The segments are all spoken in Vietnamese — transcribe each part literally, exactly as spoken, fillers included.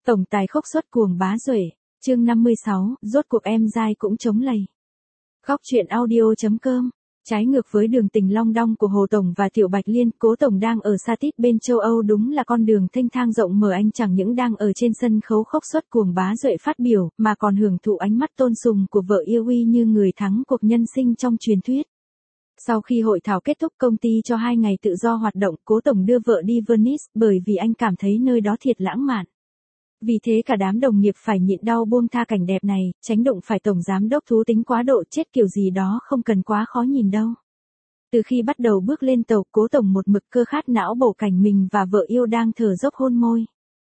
Tổng tài khốc xuất cuồng bá duệ, chương năm mươi sáu, rốt cuộc em giai cũng chống lầy. Góc truyện audio.com. Trái ngược với đường tình long đong của Hồ Tổng và Tiểu Bạch Liên, Cố Tổng đang ở xa tít bên châu Âu, đúng là con đường thênh thang rộng mở. Anh chẳng những đang ở trên sân khấu khốc xuất cuồng bá duệ phát biểu, mà còn hưởng thụ ánh mắt tôn sùng của vợ yêu uy như người thắng cuộc nhân sinh trong truyền thuyết. Sau khi hội thảo kết thúc, công ty cho hai ngày tự do hoạt động, Cố Tổng đưa vợ đi Venice bởi vì anh cảm thấy nơi đó thiệt lãng mạn. Vì thế cả đám đồng nghiệp phải nhịn đau buông tha cảnh đẹp này, tránh đụng phải tổng giám đốc thú tính quá độ, chết kiểu gì đó không cần quá khó nhìn đâu. Từ khi bắt đầu bước lên tàu, Cố Tổng một mực cơ khát não bổ cảnh mình và vợ yêu đang thở dốc hôn môi.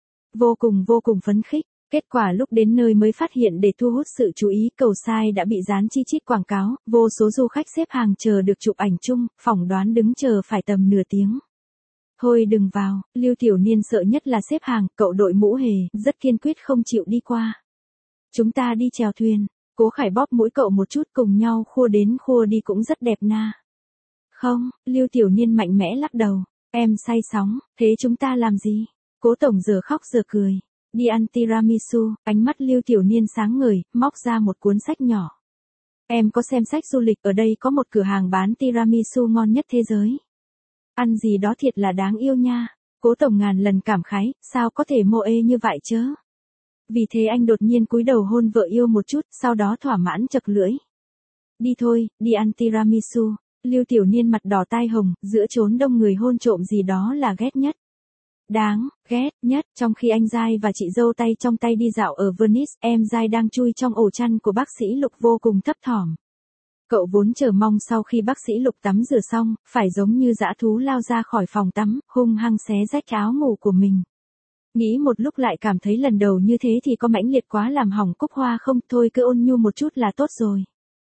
Vô cùng vô cùng phấn khích. Kết quả lúc đến nơi mới phát hiện, để thu hút sự chú ý, cầu sai đã bị dán chi chít quảng cáo, vô số du khách xếp hàng chờ được chụp ảnh chung, phỏng đoán đứng chờ phải tầm nửa tiếng. Thôi đừng vào, Lưu Tiểu Niên sợ nhất là xếp hàng, cậu đội mũ hề, rất kiên quyết không chịu đi qua. Chúng ta đi chèo thuyền, Cố Khải bóp mũi cậu một chút, cùng nhau khua đến khua đi cũng rất đẹp na. Không, Lưu Tiểu Niên mạnh mẽ lắc đầu, em say sóng, thế chúng ta làm gì? Cố Tổng giờ khóc giờ cười. Đi ăn tiramisu, ánh mắt Lưu Tiểu Niên sáng ngời, móc ra một cuốn sách nhỏ. Em có xem sách du lịch, ở đây có một cửa hàng bán tiramisu ngon nhất thế giới. Ăn gì đó thiệt là đáng yêu nha. Cố Tổng ngàn lần cảm khái, sao có thể mô ê như vậy chứ? Vì thế anh đột nhiên cúi đầu hôn vợ yêu một chút, sau đó thỏa mãn chật lưỡi. Đi thôi, đi ăn tiramisu. Lưu Tiểu Niên mặt đỏ tai hồng, giữa chốn đông người hôn trộm gì đó là ghét nhất. Đáng ghét nhất. Trong khi anh giai và chị dâu tay trong tay đi dạo ở Venice, em giai đang chui trong ổ chăn của bác sĩ Lục vô cùng thấp thỏm. Cậu vốn chờ mong sau khi bác sĩ Lục tắm rửa xong, phải giống như dã thú lao ra khỏi phòng tắm, hung hăng xé rách áo ngủ của mình. Nghĩ một lúc lại cảm thấy lần đầu như thế thì có mãnh liệt quá làm hỏng cúc hoa không, thôi cứ ôn nhu một chút là tốt rồi.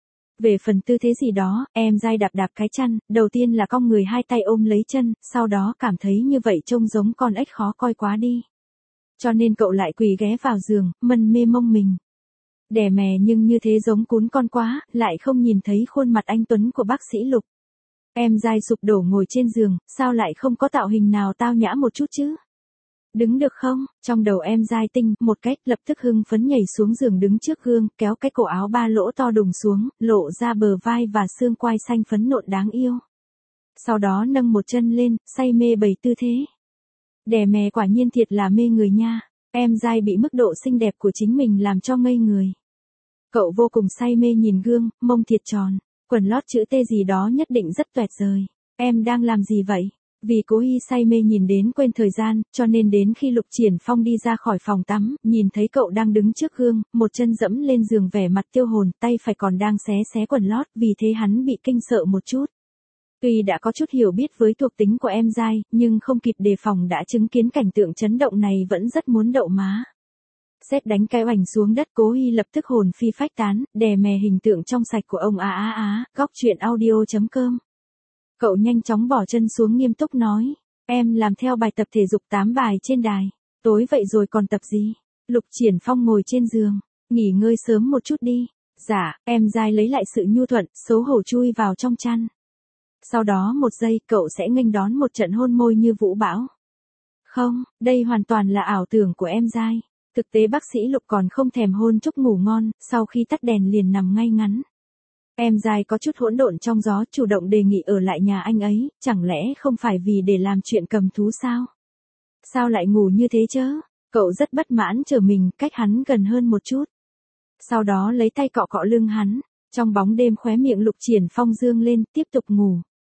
Về phần tư thế gì đó, em giai đạp đạp cái chăn, đầu tiên là cong người hai tay ôm lấy chân, sau đó cảm thấy như vậy trông giống con ếch khó coi quá đi. Cho nên cậu lại quỳ ghé vào giường, mân mê mông mình. Đè mè nhưng như thế giống cún con quá, lại không nhìn thấy khuôn mặt anh tuấn của bác sĩ Lục. Em giai sụp đổ ngồi trên giường, sao lại không có tạo hình nào tao nhã một chút chứ? Đứng được không? Trong đầu em giai tinh, một cách, lập tức hưng phấn nhảy xuống giường đứng trước gương, kéo cái cổ áo ba lỗ to đùng xuống, lộ ra bờ vai và xương quai xanh phấn nộn đáng yêu. Sau đó nâng một chân lên, say mê bày tư thế. Đè mè quả nhiên thiệt là mê người nha. Em giai bị mức độ xinh đẹp của chính mình làm cho ngây người. Cậu vô cùng say mê nhìn gương, mông thiệt tròn, quần lót chữ T gì đó nhất định rất toẹt rời. Em đang làm gì vậy? Vì Cố Hi say mê nhìn đến quên thời gian, cho nên đến khi Lục Triển Phong đi ra khỏi phòng tắm, nhìn thấy cậu đang đứng trước gương, một chân dẫm lên giường vẻ mặt tiêu hồn, tay phải còn đang xé xé quần lót, vì thế hắn bị kinh sợ một chút. Tuy đã có chút hiểu biết với thuộc tính của em giai, nhưng không kịp đề phòng đã chứng kiến cảnh tượng chấn động này vẫn rất muốn đậu má. Sét đánh cái oành xuống đất, Cố Hi lập tức hồn phi phách tán, đè mè hình tượng trong sạch của ông á á á, góc truyện audio.com. Cậu nhanh chóng bỏ chân xuống nghiêm túc nói, em làm theo bài tập thể dục tám bài trên đài, tối vậy rồi còn tập gì? Lục Triển Phong ngồi trên giường, nghỉ ngơi sớm một chút đi. Dạ, em giai lấy lại sự nhu thuận, xấu hổ chui vào trong chăn. Sau đó một giây, cậu sẽ nghênh đón một trận hôn môi như vũ bão. Không, đây hoàn toàn là ảo tưởng của em giai. Thực tế bác sĩ Lục còn không thèm hôn chúc ngủ ngon, sau khi tắt đèn liền nằm ngay ngắn. Em giai có chút hỗn độn trong gió, chủ động đề nghị ở lại nhà anh ấy, chẳng lẽ không phải vì để làm chuyện cầm thú sao? Sao lại ngủ như thế chứ? Cậu rất bất mãn, chờ mình cách hắn gần hơn một chút. Sau đó lấy tay cọ cọ lưng hắn, trong bóng đêm khóe miệng Lục Triển Phong dương lên, tiếp tục ngủ.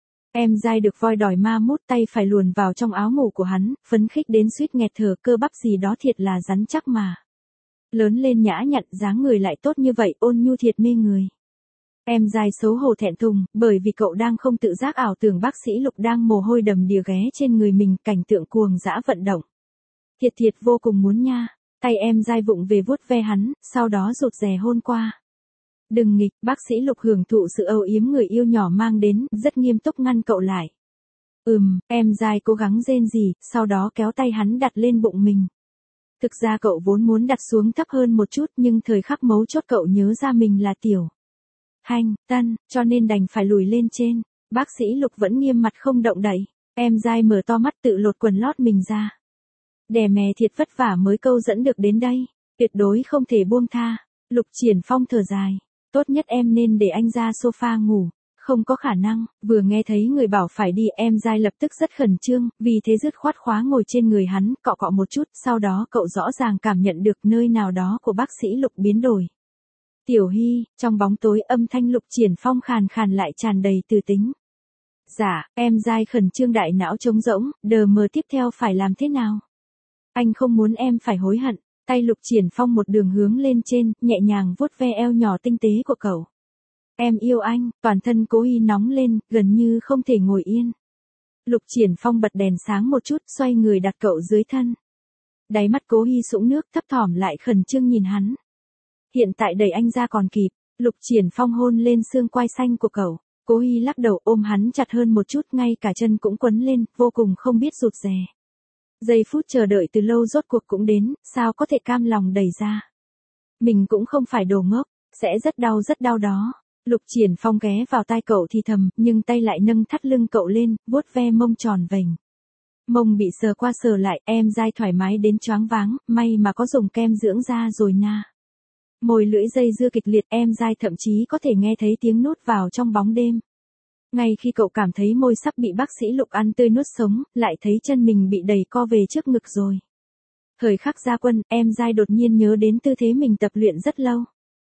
Em giai được voi đòi ma mút, tay phải luồn vào trong áo ngủ của hắn, phấn khích đến suýt nghẹt thở, cơ bắp gì đó thiệt là rắn chắc mà. Lớn lên nhã nhặn, dáng người lại tốt như vậy, ôn nhu thiệt mê người. Em giai xấu hổ thẹn thùng, bởi vì cậu đang không tự giác ảo tưởng bác sĩ Lục đang mồ hôi đầm đìa ghé trên người mình, cảnh tượng cuồng dã vận động. Thiệt thiệt vô cùng muốn nha. Tay em giai vụng về vuốt ve hắn, sau đó rụt rè hôn qua. Đừng nghịch, bác sĩ Lục hưởng thụ sự âu yếm người yêu nhỏ mang đến, rất nghiêm túc ngăn cậu lại. Ừm, em giai cố gắng rên rỉ, sau đó kéo tay hắn đặt lên bụng mình. Thực ra cậu vốn muốn đặt xuống thấp hơn một chút, nhưng thời khắc mấu chốt cậu nhớ ra mình là tiểu Hành Tân, cho nên đành phải lùi lên trên. Bác sĩ Lục vẫn nghiêm mặt không động đậy. Em giai mở to mắt tự lột quần lót mình ra. Đè mè thiệt vất vả mới câu dẫn được đến đây, tuyệt đối không thể buông tha. Lục Triển Phong thở dài, tốt nhất em nên để anh ra sofa ngủ. Không có khả năng, vừa nghe thấy người bảo phải đi em dai lập tức rất khẩn trương, vì thế dứt khoát khóa ngồi trên người hắn, cọ cọ một chút, sau đó cậu rõ ràng cảm nhận được nơi nào đó của bác sĩ Lục biến đổi. Tiểu Hy, trong bóng tối âm thanh Lục Triển Phong khàn khàn lại tràn đầy từ tính. Dạ, em dai khẩn trương đại não trống rỗng, đờ mờ tiếp theo phải làm thế nào? Anh không muốn em phải hối hận, tay Lục Triển Phong một đường hướng lên trên, nhẹ nhàng vuốt ve eo nhỏ tinh tế của cậu. Em yêu anh, toàn thân Cố Hi nóng lên, gần như không thể ngồi yên. Lục Triển Phong bật đèn sáng một chút, xoay người đặt cậu dưới thân. Đáy mắt Cố Hi sũng nước, thấp thỏm lại khẩn trương nhìn hắn. Hiện tại đẩy anh ra còn kịp, Lục Triển Phong hôn lên xương quai xanh của cậu. Cố Hi lắc đầu ôm hắn chặt hơn một chút, ngay cả chân cũng quấn lên, vô cùng không biết rụt rè. Giây phút chờ đợi từ lâu rốt cuộc cũng đến, sao có thể cam lòng đẩy ra. Mình cũng không phải đồ ngốc, sẽ rất đau rất đau đó. Lục Triển Phong ghé vào tai cậu thì thầm, nhưng tay lại nâng thắt lưng cậu lên, vuốt ve mông tròn vành. Mông bị sờ qua sờ lại, em dai thoải mái đến choáng váng, may mà có dùng kem dưỡng da rồi na. Môi lưỡi dây dưa kịch liệt, em dai thậm chí có thể nghe thấy tiếng nuốt vào trong bóng đêm. Ngay khi cậu cảm thấy môi sắp bị bác sĩ Lục ăn tươi nuốt sống, lại thấy chân mình bị đẩy co về trước ngực rồi. Thời khắc ra quân, em dai đột nhiên nhớ đến tư thế mình tập luyện rất lâu.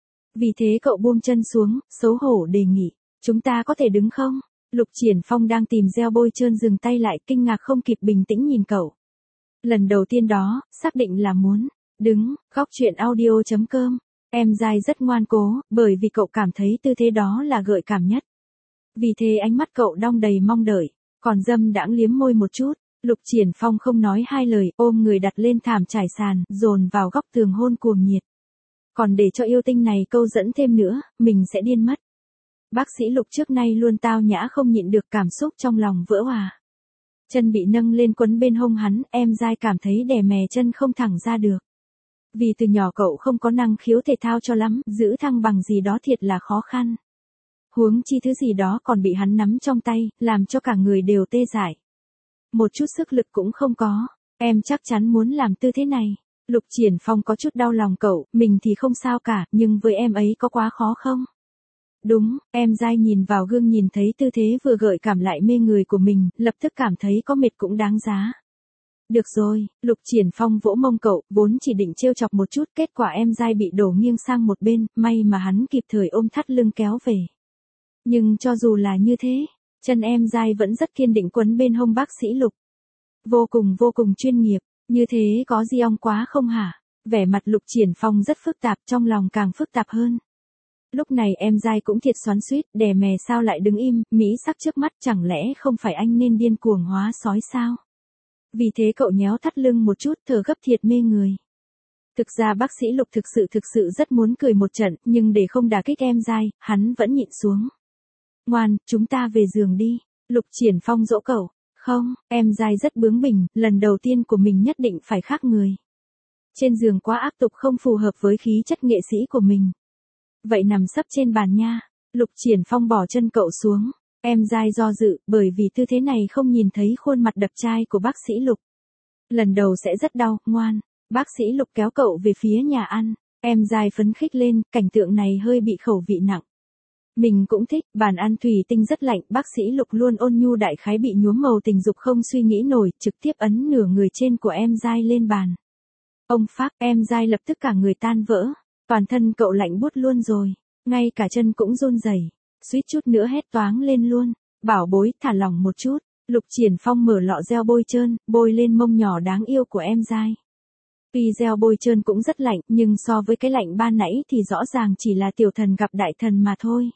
Vì thế cậu buông chân xuống, xấu hổ đề nghị, chúng ta có thể đứng không? Lục Triển Phong đang tìm gel bôi trơn dừng tay lại, kinh ngạc không kịp bình tĩnh nhìn cậu. Lần đầu tiên đó, xác định là muốn đứng. Góc truyện audio chấm com. Em dai rất ngoan cố, bởi vì cậu cảm thấy tư thế đó là gợi cảm nhất. Vì thế ánh mắt cậu đong đầy mong đợi, còn dâm đãng liếm môi một chút. Lục Triển Phong không nói hai lời, ôm người đặt lên thảm trải sàn, dồn vào góc tường hôn cuồng nhiệt. Còn để cho yêu tinh này câu dẫn thêm nữa, mình sẽ điên mất. Bác sĩ Lục trước nay luôn tao nhã không nhịn được, cảm xúc trong lòng vỡ òa. Chân bị nâng lên quấn bên hông hắn, em dai cảm thấy đè mè chân không thẳng ra được. Vì từ nhỏ cậu không có năng khiếu thể thao cho lắm, giữ thăng bằng gì đó thiệt là khó khăn. Huống chi thứ gì đó còn bị hắn nắm trong tay, làm cho cả người đều tê dại. Một chút sức lực cũng không có, em chắc chắn muốn làm tư thế này. Lục Triển Phong có chút đau lòng cậu, mình thì không sao cả, nhưng với em ấy có quá khó không? Đúng, em dai nhìn vào gương nhìn thấy tư thế vừa gợi cảm lại mê người của mình, lập tức cảm thấy có mệt cũng đáng giá. Được rồi, Lục Triển Phong vỗ mông cậu, vốn chỉ định trêu chọc một chút, kết quả em dai bị đổ nghiêng sang một bên, may mà hắn kịp thời ôm thắt lưng kéo về. Nhưng cho dù là như thế, chân em dai vẫn rất kiên định quấn bên hông bác sĩ Lục. Vô cùng vô cùng chuyên nghiệp, như thế có di ong quá không hả? Vẻ mặt Lục Triển Phong rất phức tạp, trong lòng càng phức tạp hơn. Lúc này em dai cũng thiệt xoắn xuýt, đè mè sao lại đứng im, mỹ sắc trước mắt, chẳng lẽ không phải anh nên điên cuồng hóa sói sao? Vì thế cậu nhéo thắt lưng một chút, thở gấp thiệt mê người. Thực ra bác sĩ Lục thực sự thực sự rất muốn cười một trận, nhưng để không đả kích em dai, hắn vẫn nhịn xuống. Ngoan, chúng ta về giường đi. Lục Triển Phong dỗ cậu. Không, em dai rất bướng bỉnh, lần đầu tiên của mình nhất định phải khác người. Trên giường quá áp tục không phù hợp với khí chất nghệ sĩ của mình. Vậy nằm sấp trên bàn nha. Lục Triển Phong bỏ chân cậu xuống. Em dai do dự, bởi vì tư thế này không nhìn thấy khuôn mặt đập chai của bác sĩ Lục. Lần đầu sẽ rất đau, ngoan. Bác sĩ Lục kéo cậu về phía nhà ăn. Em dai phấn khích lên, cảnh tượng này hơi bị khẩu vị nặng. Mình cũng thích, bàn ăn thủy tinh rất lạnh, bác sĩ Lục luôn ôn nhu đại khái bị nhuốm màu tình dục không suy nghĩ nổi, trực tiếp ấn nửa người trên của em dai lên bàn. Ông phác, em dai lập tức cả người tan vỡ, toàn thân cậu lạnh buốt luôn rồi, ngay cả chân cũng run rẩy, suýt chút nữa hét toáng lên luôn. Bảo bối, thả lỏng một chút. Lục Triển Phong mở lọ gel bôi trơn, bôi lên mông nhỏ đáng yêu của em dai. Tuy gel bôi trơn cũng rất lạnh, nhưng so với cái lạnh ban nãy thì rõ ràng chỉ là tiểu thần gặp đại thần mà thôi.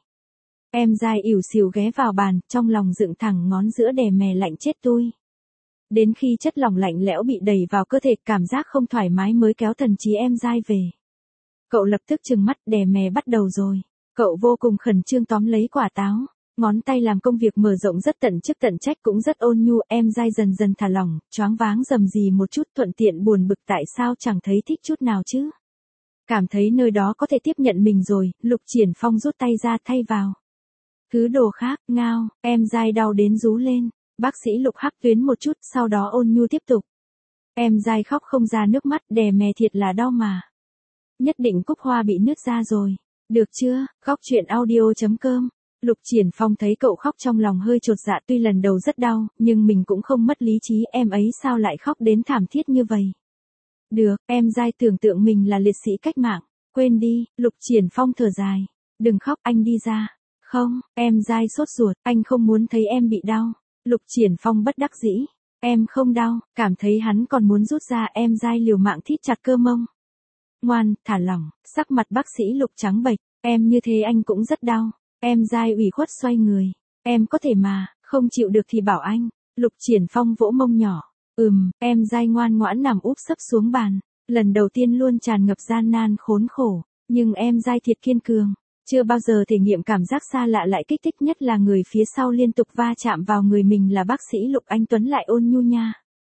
Em dai ỉu xìu ghé vào bàn, trong lòng dựng thẳng ngón giữa đè mè lạnh chết tui. Đến khi chất lỏng lạnh lẽo bị đẩy vào cơ thể, cảm giác không thoải mái mới kéo thần trí em dai về. Cậu lập tức trừng mắt, đè mè bắt đầu rồi. Cậu vô cùng khẩn trương tóm lấy quả táo. Ngón tay làm công việc mở rộng rất tận chức tận trách cũng rất ôn nhu, em dai dần dần thả lỏng, choáng váng rầm rì một chút, thuận tiện buồn bực tại sao chẳng thấy thích chút nào chứ. Cảm thấy nơi đó có thể tiếp nhận mình rồi, Lục Triển Phong rút tay ra thay vào. Thứ đồ khác, ngao, em dai đau đến rú lên. Bác sĩ Lục hắc tuyến một chút, sau đó ôn nhu tiếp tục. Em dai khóc không ra nước mắt, đè mè thiệt là đau mà. Nhất định cúc hoa bị nứt ra rồi. Được chưa, khóc chuyện audio.com. Lục Triển Phong thấy cậu khóc trong lòng hơi chột dạ, tuy lần đầu rất đau, nhưng mình cũng không mất lý trí, em ấy sao lại khóc đến thảm thiết như vậy. Được, em dai tưởng tượng mình là liệt sĩ cách mạng. Quên đi, Lục Triển Phong thở dài. Đừng khóc, anh đi ra. Không, em dai sốt ruột, anh không muốn thấy em bị đau. Lục Triển Phong bất đắc dĩ. Em không đau, cảm thấy hắn còn muốn rút ra, em dai liều mạng thít chặt cơ mông. Ngoan, thả lỏng, sắc mặt bác sĩ Lục trắng bệch, em như thế anh cũng rất đau. Em dai ủy khuất xoay người. Em có thể mà, không chịu được thì bảo anh. Lục Triển Phong vỗ mông nhỏ. Ừm, em dai ngoan ngoãn nằm úp sấp xuống bàn. Lần đầu tiên luôn tràn ngập gian nan khốn khổ. Nhưng em dai thiệt kiên cường. Chưa bao giờ thể nghiệm cảm giác xa lạ lại kích thích, nhất là người phía sau liên tục va chạm vào người mình là bác sĩ Lục Anh Tuấn lại ôn nhu nha.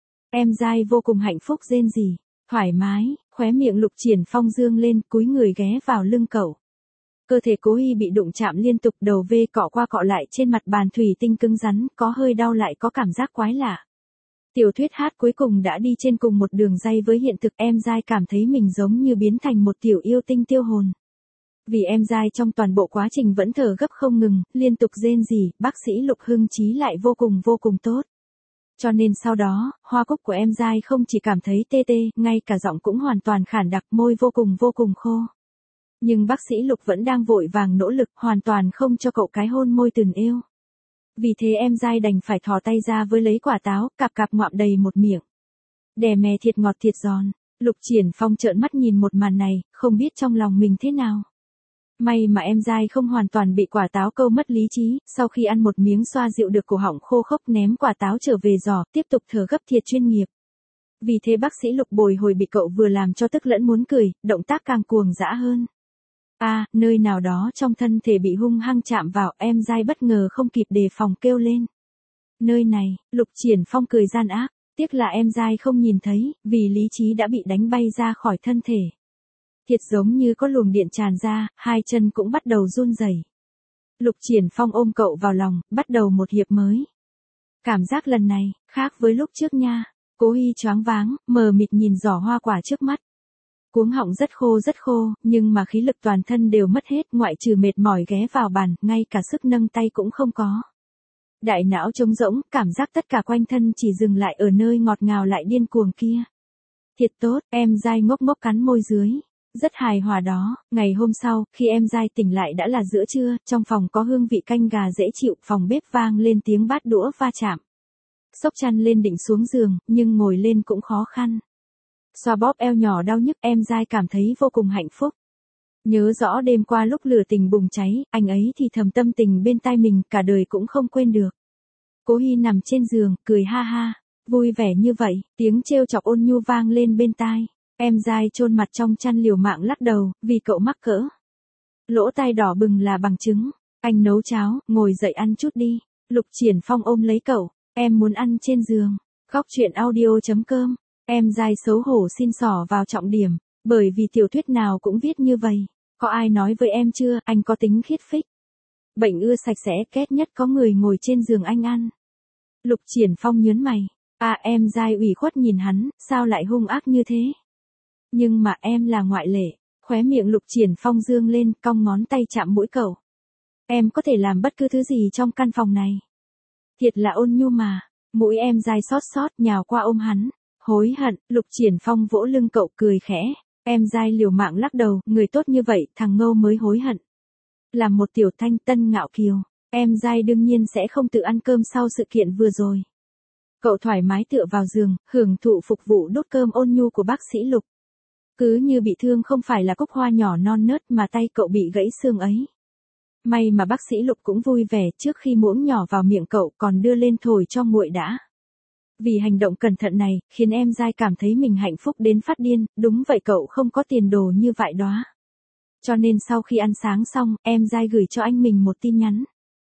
Em dai vô cùng hạnh phúc rên rỉ. Thoải mái, khóe miệng Lục Triển Phong dương lên, cúi người ghé vào lưng cậu. Cơ thể Cố Hi bị đụng chạm liên tục, đầu vê cọ qua cọ lại trên mặt bàn thủy tinh cứng rắn, có hơi đau lại có cảm giác quái lạ. Tiểu thuyết hát cuối cùng đã đi trên cùng một đường ray với hiện thực, em dai cảm thấy mình giống như biến thành một tiểu yêu tinh tiêu hồn. Vì em dai trong toàn bộ quá trình vẫn thở gấp không ngừng, liên tục rên rỉ, bác sĩ Lục hưng trí lại vô cùng vô cùng tốt. Cho nên sau đó, hoa cúc của em dai không chỉ cảm thấy tê tê, ngay cả giọng cũng hoàn toàn khản đặc, môi vô cùng vô cùng khô. Nhưng bác sĩ Lục vẫn đang vội vàng nỗ lực, hoàn toàn không cho cậu cái hôn môi từng yêu. Vì thế em dai đành phải thò tay ra với lấy quả táo, cạp cạp ngoạm đầy một miệng. Đè mè thiệt ngọt thiệt giòn. Lục Triển Phong trợn mắt nhìn một màn này, không biết trong lòng mình thế nào. May mà em dai không hoàn toàn bị quả táo câu mất lý trí, sau khi ăn một miếng xoa dịu được cổ họng khô khốc, ném quả táo trở về giỏ, tiếp tục thở gấp thiệt chuyên nghiệp. Vì thế bác sĩ Lục bồi hồi bị cậu vừa làm cho tức lẫn muốn cười, động tác càng cuồng dã hơn. À, nơi nào đó trong thân thể bị hung hăng chạm vào, em dai bất ngờ không kịp đề phòng kêu lên. Nơi này, Lục Triển Phong cười gian ác, tiếc là em dai không nhìn thấy, vì lý trí đã bị đánh bay ra khỏi thân thể. Thiệt giống như có luồng điện tràn ra, hai chân cũng bắt đầu run rẩy. Lục Triển Phong ôm cậu vào lòng, bắt đầu một hiệp mới. Cảm giác lần này, khác với lúc trước nha. Cố Hi choáng váng, mờ mịt nhìn giỏ hoa quả trước mắt. Cuống họng rất khô rất khô, nhưng mà khí lực toàn thân đều mất hết, ngoại trừ mệt mỏi ghé vào bàn, ngay cả sức nâng tay cũng không có. Đại não trống rỗng, cảm giác tất cả quanh thân chỉ dừng lại ở nơi ngọt ngào lại điên cuồng kia. Thiệt tốt, em dai ngốc ngốc cắn môi dưới. Rất hài hòa đó. Ngày hôm sau, khi em dai tỉnh lại đã là giữa trưa, trong phòng có hương vị canh gà dễ chịu, phòng bếp vang lên tiếng bát đũa va chạm. Xốc chăn lên định xuống giường, nhưng ngồi lên cũng khó khăn. Xoa bóp eo nhỏ đau nhức, em dai cảm thấy vô cùng hạnh phúc. Nhớ rõ đêm qua lúc lửa tình bùng cháy, anh ấy thì thầm tâm tình bên tai mình, cả đời cũng không quên được. Cố Hi nằm trên giường, cười ha ha, vui vẻ như vậy, tiếng trêu chọc ôn nhu vang lên bên tai. Em dai chôn mặt trong chăn liều mạng lắc đầu, vì cậu mắc cỡ. Lỗ tai đỏ bừng là bằng chứng. Anh nấu cháo, ngồi dậy ăn chút đi. Lục Triển Phong ôm lấy cậu, em muốn ăn trên giường. Khóc chuyện audio.com. Em dai xấu hổ xin xỏ vào trọng điểm, bởi vì tiểu thuyết nào cũng viết như vậy. Có ai nói với em chưa, anh có tính khiết phích. Bệnh ưa sạch sẽ, ghét nhất có người ngồi trên giường anh ăn. Lục Triển Phong nhớn mày. À, em dai ủy khuất nhìn hắn, sao lại hung ác như thế? Nhưng mà em là ngoại lệ. Khóe miệng Lục Triển Phong dương lên, cong ngón tay chạm mũi cậu. Em có thể làm bất cứ thứ gì trong căn phòng này. Thiệt là ôn nhu mà. Mũi em dai xót xót, nhào qua ôm hắn. Hối hận, Lục Triển Phong vỗ lưng cậu cười khẽ. Em dai liều mạng lắc đầu, người tốt như vậy, thằng ngâu mới hối hận. Làm một tiểu thanh tân ngạo kiều, em dai đương nhiên sẽ không tự ăn cơm sau sự kiện vừa rồi. Cậu thoải mái tựa vào giường, hưởng thụ phục vụ đốt cơm ôn nhu của bác sĩ Lục. Cứ như bị thương không phải là cúc hoa nhỏ non nớt mà tay cậu bị gãy xương ấy. May mà bác sĩ Lục cũng vui vẻ, trước khi muỗng nhỏ vào miệng cậu còn đưa lên thổi cho nguội đã. Vì hành động cẩn thận này, khiến em dai cảm thấy mình hạnh phúc đến phát điên, đúng vậy cậu không có tiền đồ như vậy đó. Cho nên sau khi ăn sáng xong, em dai gửi cho anh mình một tin nhắn.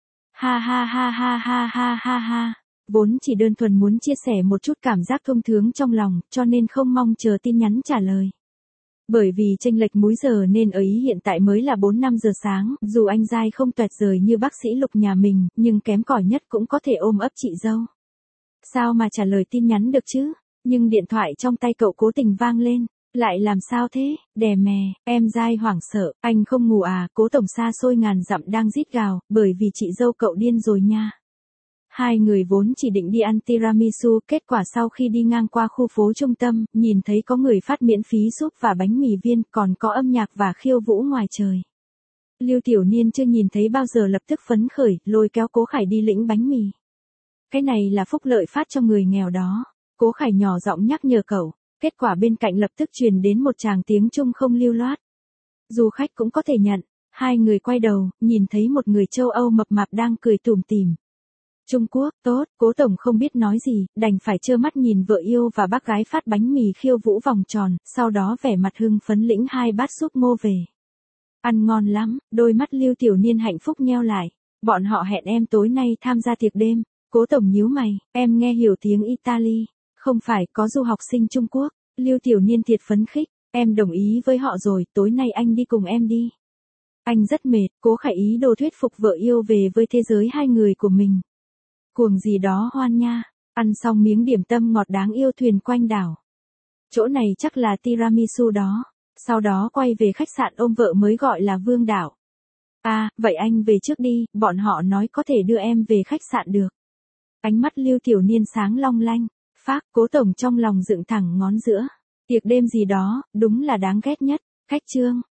Ha ha ha ha ha ha ha ha. Vốn chỉ đơn thuần muốn chia sẻ một chút cảm giác thông thương trong lòng, cho nên không mong chờ tin nhắn trả lời. Bởi vì chênh lệch múi giờ nên ở Ý hiện tại mới là bốn năm giờ sáng, dù anh dai không tuyệt vời như bác sĩ Lục nhà mình, nhưng kém cỏi nhất cũng có thể ôm ấp chị dâu. Sao mà trả lời tin nhắn được chứ? Nhưng điện thoại trong tay cậu cố tình vang lên. Lại làm sao thế, đè mè, em dai hoảng sợ, anh không ngủ à, Cố Tổng xa xôi ngàn dặm đang rít gào, bởi vì chị dâu cậu điên rồi nha. Hai người vốn chỉ định đi ăn tiramisu, kết quả sau khi đi ngang qua khu phố trung tâm, nhìn thấy có người phát miễn phí súp và bánh mì viên, còn có âm nhạc và khiêu vũ ngoài trời. Lưu Tiểu Niên chưa nhìn thấy bao giờ lập tức phấn khởi, lôi kéo Cố Khải đi lĩnh bánh mì. Cái này là phúc lợi phát cho người nghèo đó. Cố Khải nhỏ giọng nhắc nhở cậu, kết quả bên cạnh lập tức truyền đến một tràng tiếng Trung không lưu loát. Du khách cũng có thể nhận, hai người quay đầu, nhìn thấy một người châu Âu mập mạp đang cười tủm tỉm. Trung Quốc, tốt, Cố Tổng không biết nói gì, đành phải trơ mắt nhìn vợ yêu và bác gái phát bánh mì khiêu vũ vòng tròn, sau đó vẻ mặt hưng phấn lĩnh hai bát súp ngô về. Ăn ngon lắm, đôi mắt Lưu Tiểu Niên hạnh phúc nheo lại. Bọn họ hẹn em tối nay tham gia tiệc đêm. Cố Tổng nhíu mày, em nghe hiểu tiếng Italy. Không phải, có du học sinh Trung Quốc. Lưu Tiểu Niên thiệt phấn khích, em đồng ý với họ rồi, tối nay anh đi cùng em đi. Anh rất mệt, Cố Khải ý đồ thuyết phục vợ yêu về với thế giới hai người của mình. Cuồng gì đó hoan nha, ăn xong miếng điểm tâm ngọt đáng yêu thuyền quanh đảo. Chỗ này chắc là tiramisu đó. Sau đó quay về khách sạn ôm vợ mới gọi là Vương Đảo. À, vậy anh về trước đi, bọn họ nói có thể đưa em về khách sạn được. Ánh mắt Lưu Tiểu Niên sáng long lanh, phác, Cố Tổng trong lòng dựng thẳng ngón giữa. Tiệc đêm gì đó, đúng là đáng ghét nhất. Khách trương,